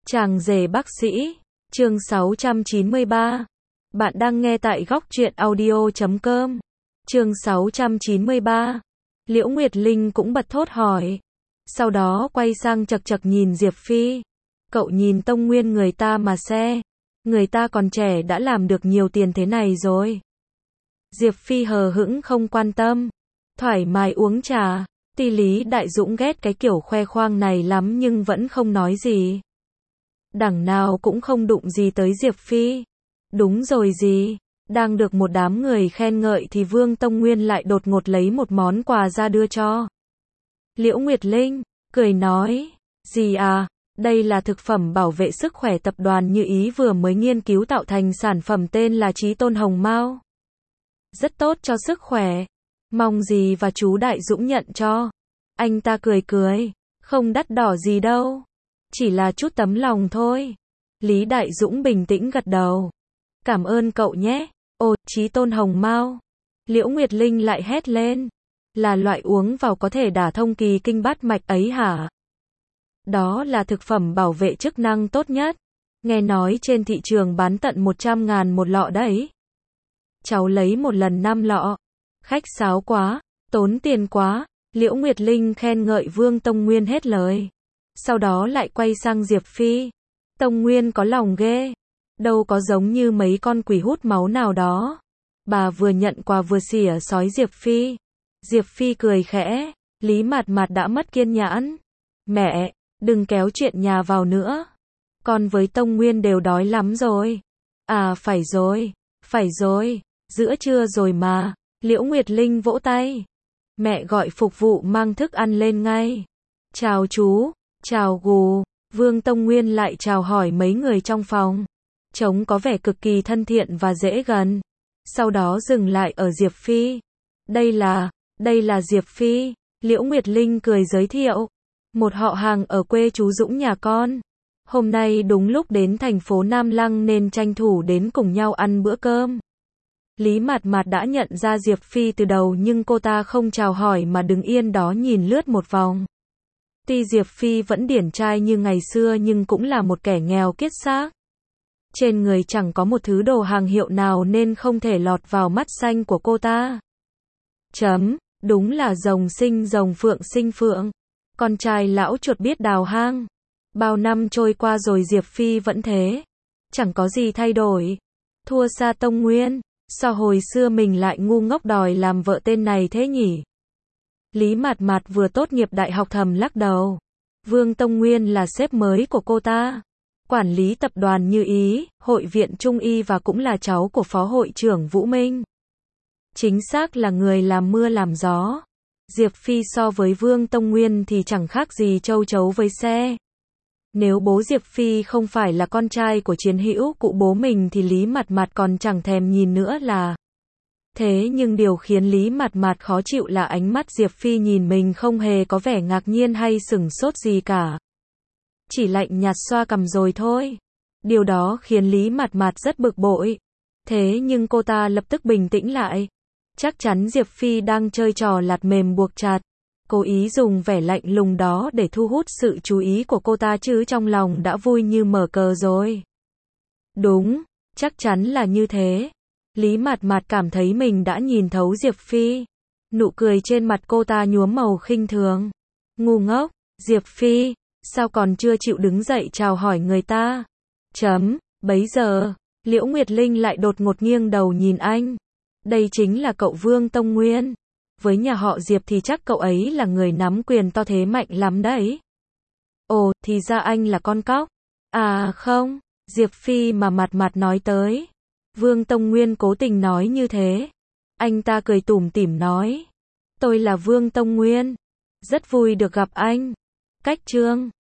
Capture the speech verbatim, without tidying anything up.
Chàng rể bác sĩ, chương sáu trăm chín mươi ba. Bạn đang nghe tại góc truyện audio chấm com. Chương sáu trăm chín mươi ba. Liễu Nguyệt Linh cũng bật thốt hỏi. Sau đó quay sang chật chật nhìn Diệp Phi. Cậu nhìn Tông Nguyên người ta mà xe. Người ta còn trẻ đã làm được nhiều tiền thế này rồi. Diệp Phi hờ hững không quan tâm. Thoải mái uống trà. Tuy Lý Đại Dũng ghét cái kiểu khoe khoang này lắm nhưng vẫn không nói gì. Đằng nào cũng không đụng gì tới Diệp Phi. Đúng rồi gì, đang được một đám người khen ngợi thì Vương Tông Nguyên lại đột ngột lấy một món quà ra đưa cho. Liễu Nguyệt Linh, cười nói, gì à, đây là thực phẩm bảo vệ sức khỏe tập đoàn Như Ý vừa mới nghiên cứu tạo thành sản phẩm tên là Chí Tôn Hồng Mao. Rất tốt cho sức khỏe, mong dì và chú Đại Dũng nhận cho. Anh ta cười cười, không đắt đỏ gì đâu. Chỉ là chút tấm lòng thôi. Lý Đại Dũng bình tĩnh gật đầu. Cảm ơn cậu nhé. Ồ, Chí Tôn Hồng Mao. Liễu Nguyệt Linh lại hét lên. Là loại uống vào có thể đả thông kỳ kinh bát mạch ấy hả? Đó là thực phẩm bảo vệ chức năng tốt nhất. Nghe nói trên thị trường bán tận một trăm ngàn một lọ đấy. Cháu lấy một lần năm lọ. Khách sáo quá, tốn tiền quá. Liễu Nguyệt Linh khen ngợi Vương Tông Nguyên hết lời. Sau đó lại quay sang Diệp Phi. Tông Nguyên có lòng ghê. Đâu có giống như mấy con quỷ hút máu nào đó. Bà vừa nhận quà vừa xỉa sói Diệp Phi. Diệp Phi cười khẽ. Lý Mạt Mạt đã mất kiên nhẫn. Mẹ, đừng kéo chuyện nhà vào nữa. Con với Tông Nguyên đều đói lắm rồi. À phải rồi, phải rồi, giữa trưa rồi mà. Liễu Nguyệt Linh vỗ tay. Mẹ gọi phục vụ mang thức ăn lên ngay. Chào chú, chào gù. Vương Tông Nguyên lại chào hỏi mấy người trong phòng. Trông có vẻ cực kỳ thân thiện và dễ gần. Sau đó dừng lại ở Diệp Phi. Đây là, đây là Diệp Phi. Liễu Nguyệt Linh cười giới thiệu. Một họ hàng ở quê chú Dũng nhà con. Hôm nay đúng lúc đến thành phố Nam Lăng nên tranh thủ đến cùng nhau ăn bữa cơm. Lý Mạt Mạt đã nhận ra Diệp Phi từ đầu nhưng cô ta không chào hỏi mà đứng yên đó nhìn lướt một vòng. Tuy Diệp Phi vẫn điển trai như ngày xưa nhưng cũng là một kẻ nghèo kiết xác. Trên người chẳng có một thứ đồ hàng hiệu nào nên không thể lọt vào mắt xanh của cô ta. Chấm, đúng là rồng sinh rồng phượng sinh phượng. Con trai lão chuột biết đào hang. Bao năm trôi qua rồi Diệp Phi vẫn thế. Chẳng có gì thay đổi. Thua xa Tông Nguyên. Sao hồi xưa mình lại ngu ngốc đòi làm vợ tên này thế nhỉ? Lý Mạt Mạt vừa tốt nghiệp đại học thầm lắc đầu. Vương Tông Nguyên là sếp mới của cô ta. Quản lý tập đoàn Như Ý, hội viện Trung Y và cũng là cháu của phó hội trưởng Vũ Minh. Chính xác là người làm mưa làm gió. Diệp Phi so với Vương Tông Nguyên thì chẳng khác gì châu chấu với xe. Nếu bố Diệp Phi không phải là con trai của chiến hữu cụ bố mình thì Lý Mạt Mạt còn chẳng thèm nhìn nữa là. Thế nhưng điều khiến Lý Mạt Mạt khó chịu là ánh mắt Diệp Phi nhìn mình không hề có vẻ ngạc nhiên hay sửng sốt gì cả. Chỉ lạnh nhạt xoa cằm rồi thôi. Điều đó khiến Lý Mạt Mạt rất bực bội. Thế nhưng cô ta lập tức bình tĩnh lại. Chắc chắn Diệp Phi đang chơi trò lạt mềm buộc chặt. Cố ý dùng vẻ lạnh lùng đó để thu hút sự chú ý của cô ta chứ trong lòng đã vui như mở cờ rồi. Đúng, chắc chắn là như thế. Lý Mạt Mạt cảm thấy mình đã nhìn thấu Diệp Phi. Nụ cười trên mặt cô ta nhuốm màu khinh thường. Ngu ngốc, Diệp Phi, sao còn chưa chịu đứng dậy chào hỏi người ta? Chấm, bấy giờ, Liễu Nguyệt Linh lại đột ngột nghiêng đầu nhìn anh. Đây chính là cậu Vương Tông Nguyên. Với nhà họ Diệp thì chắc cậu ấy là người nắm quyền to thế mạnh lắm đấy. Ồ, thì ra anh là con cóc. À không, Diệp Phi mà Mạt Mạt nói tới. Vương Tông Nguyên cố tình nói như thế. Anh ta cười tủm tỉm nói. Tôi là Vương Tông Nguyên. Rất vui được gặp anh. Cách chương.